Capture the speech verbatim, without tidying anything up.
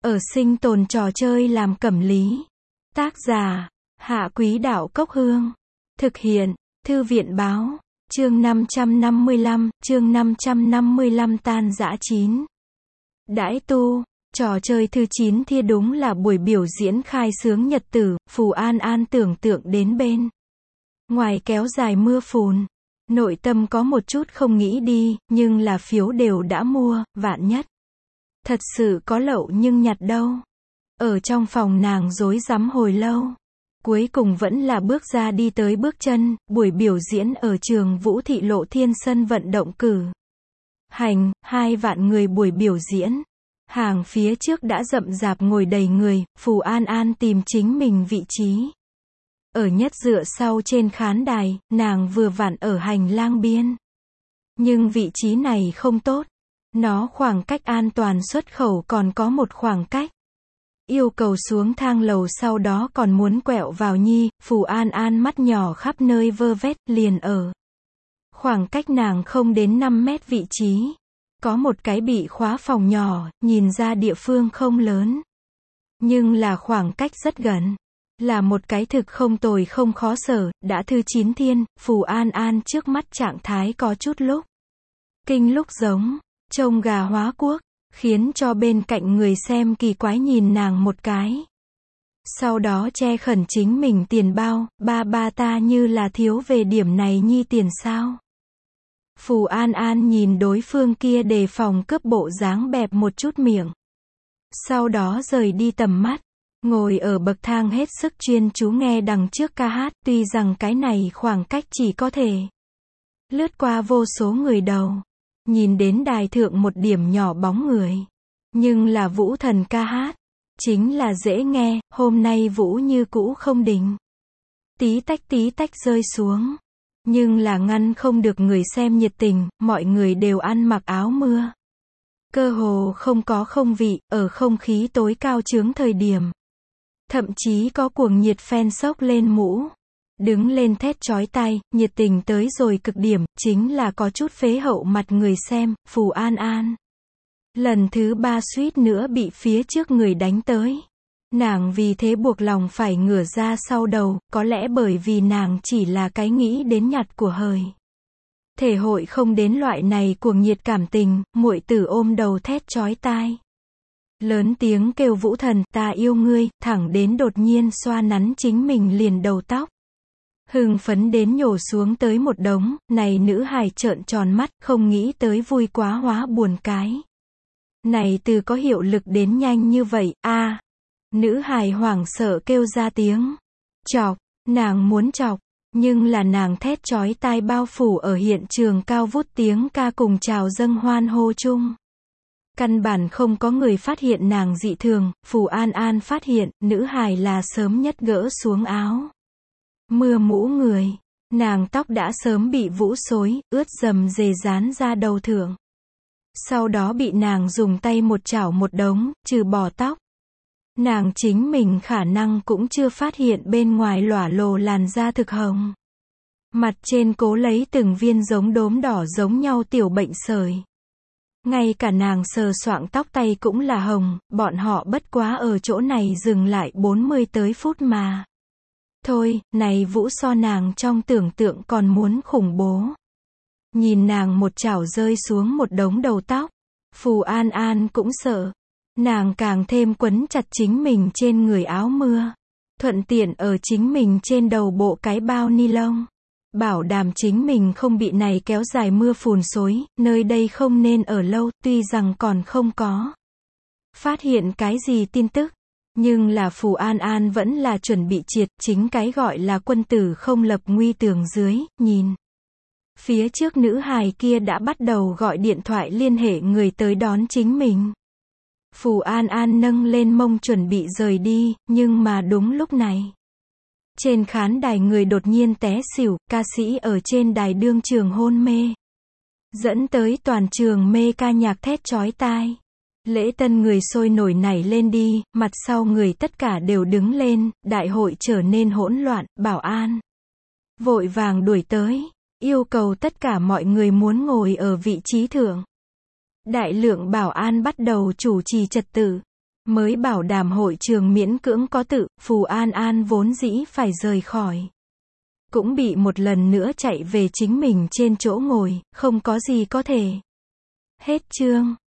Ở sinh tồn trò chơi làm cẩm lý. Tác giả, Hạ Quý Đạo Cốc Hương. Thực hiện, Thư viện Báo. Chương năm trăm năm mươi lăm, chương năm trăm năm mươi lăm tan dã chín. Đãi tu, trò chơi thứ chín thia đúng là buổi biểu diễn khai xướng nhật tử, Phù An An tưởng tượng đến bên ngoài kéo dài mưa phùn. Nội tâm có một chút không nghĩ đi, nhưng là phiếu đều đã mua, vạn nhất thật sự có lậu nhưng nhặt đâu. Ở trong phòng nàng rối rắm hồi lâu. Cuối cùng vẫn là bước ra đi tới bước chân, buổi biểu diễn ở trường Vũ Thị Lộ Thiên sân vận động cử hành, hai vạn người buổi biểu diễn. Hàng phía trước đã rậm rạp ngồi đầy người, Phù An An tìm chính mình vị trí. Ở nhất dựa sau trên khán đài, nàng vừa vặn ở hành lang biên. Nhưng vị trí này không tốt. Nó khoảng cách an toàn xuất khẩu còn có một khoảng cách. Yêu cầu xuống thang lầu sau đó còn muốn quẹo vào nhi, Phù An An mắt nhỏ khắp nơi vơ vét, liền ở khoảng cách nàng không đến năm mét vị trí. Có một cái bị khóa phòng nhỏ, nhìn ra địa phương không lớn. Nhưng là khoảng cách rất gần. Là một cái thực không tồi không khó sở, đã thư chín thiên, Phù An An trước mắt trạng thái có chút lúc kinh lúc giống, trông gà hóa quốc, khiến cho bên cạnh người xem kỳ quái nhìn nàng một cái. Sau đó che khẩn chính mình tiền bao, ba ba ta như là thiếu về điểm này nhi tiền sao. Phù An An nhìn đối phương kia đề phòng cướp bộ dáng bẹp một chút miệng. Sau đó rời đi tầm mắt. Ngồi ở bậc thang hết sức chuyên chú nghe đằng trước ca hát, tuy rằng cái này khoảng cách chỉ có thể lướt qua vô số người đầu, nhìn đến đài thượng một điểm nhỏ bóng người. Nhưng là Vũ Thần ca hát, chính là dễ nghe, hôm nay Vũ như cũ không đình. Tí tách tí tách rơi xuống. Nhưng là ngăn không được người xem nhiệt tình, mọi người đều ăn mặc áo mưa. Cơ hồ không có không vị, ở không khí tối cao chướng thời điểm. Thậm chí có cuồng nhiệt fan sốc lên mũ. Đứng lên thét chói tai, nhiệt tình tới rồi cực điểm, chính là có chút phế hậu mặt người xem, Phù An An. Lần thứ ba suýt nữa bị phía trước người đánh tới. Nàng vì thế buộc lòng phải ngửa ra sau đầu, có lẽ bởi vì nàng chỉ là cái nghĩ đến nhặt của hời. Thể hội không đến loại này cuồng nhiệt cảm tình, muội tử ôm đầu thét chói tai. Lớn tiếng kêu Vũ Thần, ta yêu ngươi, thẳng đến đột nhiên xoa nắn chính mình liền đầu tóc. Hưng phấn đến nhổ xuống tới một đống, này nữ hài trợn tròn mắt, không nghĩ tới vui quá hóa buồn cái. Này từ có hiệu lực đến nhanh như vậy, a à. Nữ hài hoảng sợ kêu ra tiếng. Chọc, nàng muốn chọc, nhưng là nàng thét chói tai bao phủ ở hiện trường cao vút tiếng ca cùng chào dâng hoan hô chung. Căn bản không có người phát hiện nàng dị thường, Phù An An phát hiện, nữ hài là sớm nhất gỡ xuống áo mưa mũ người. Nàng tóc đã sớm bị vũ xối, ướt dầm dề dán ra đầu thượng. Sau đó bị nàng dùng tay một chảo một đống, trừ bỏ tóc. Nàng chính mình khả năng cũng chưa phát hiện bên ngoài lỏa lồ làn da thực hồng. Mặt trên cố lấy từng viên giống đốm đỏ giống nhau tiểu bệnh sởi. Ngay cả nàng sờ soạng tóc tay cũng là hồng, bọn họ bất quá ở chỗ này dừng lại bốn mươi tới phút mà. Thôi, này Vũ so nàng trong tưởng tượng còn muốn khủng bố. Nhìn nàng một chảo rơi xuống một đống đầu tóc, Phù An An cũng sợ. Nàng càng thêm quấn chặt chính mình trên người áo mưa. Thuận tiện ở chính mình trên đầu bộ cái bao ni lông. Bảo đảm chính mình không bị này kéo dài mưa phùn xối, nơi đây không nên ở lâu, tuy rằng còn không có phát hiện cái gì tin tức. Nhưng là Phù An An vẫn là chuẩn bị triệt, chính cái gọi là quân tử không lập nguy tường dưới, nhìn. Phía trước nữ hài kia đã bắt đầu gọi điện thoại liên hệ người tới đón chính mình. Phù An An nâng lên mông chuẩn bị rời đi, nhưng mà đúng lúc này. Trên khán đài người đột nhiên té xỉu, ca sĩ ở trên đài đương trường hôn mê. Dẫn tới toàn trường mê ca nhạc thét chói tai. Lễ tân người sôi nổi nảy lên đi, mặt sau người tất cả đều đứng lên, đại hội trở nên hỗn loạn, bảo an vội vàng đuổi tới, yêu cầu tất cả mọi người muốn ngồi ở vị trí thượng. Đại lượng bảo an bắt đầu chủ trì trật tự. Mới bảo đảm hội trường miễn cưỡng có tự, Phù An An vốn dĩ phải rời khỏi. Cũng bị một lần nữa chạy về chính mình trên chỗ ngồi, không có gì có thể. Hết chương.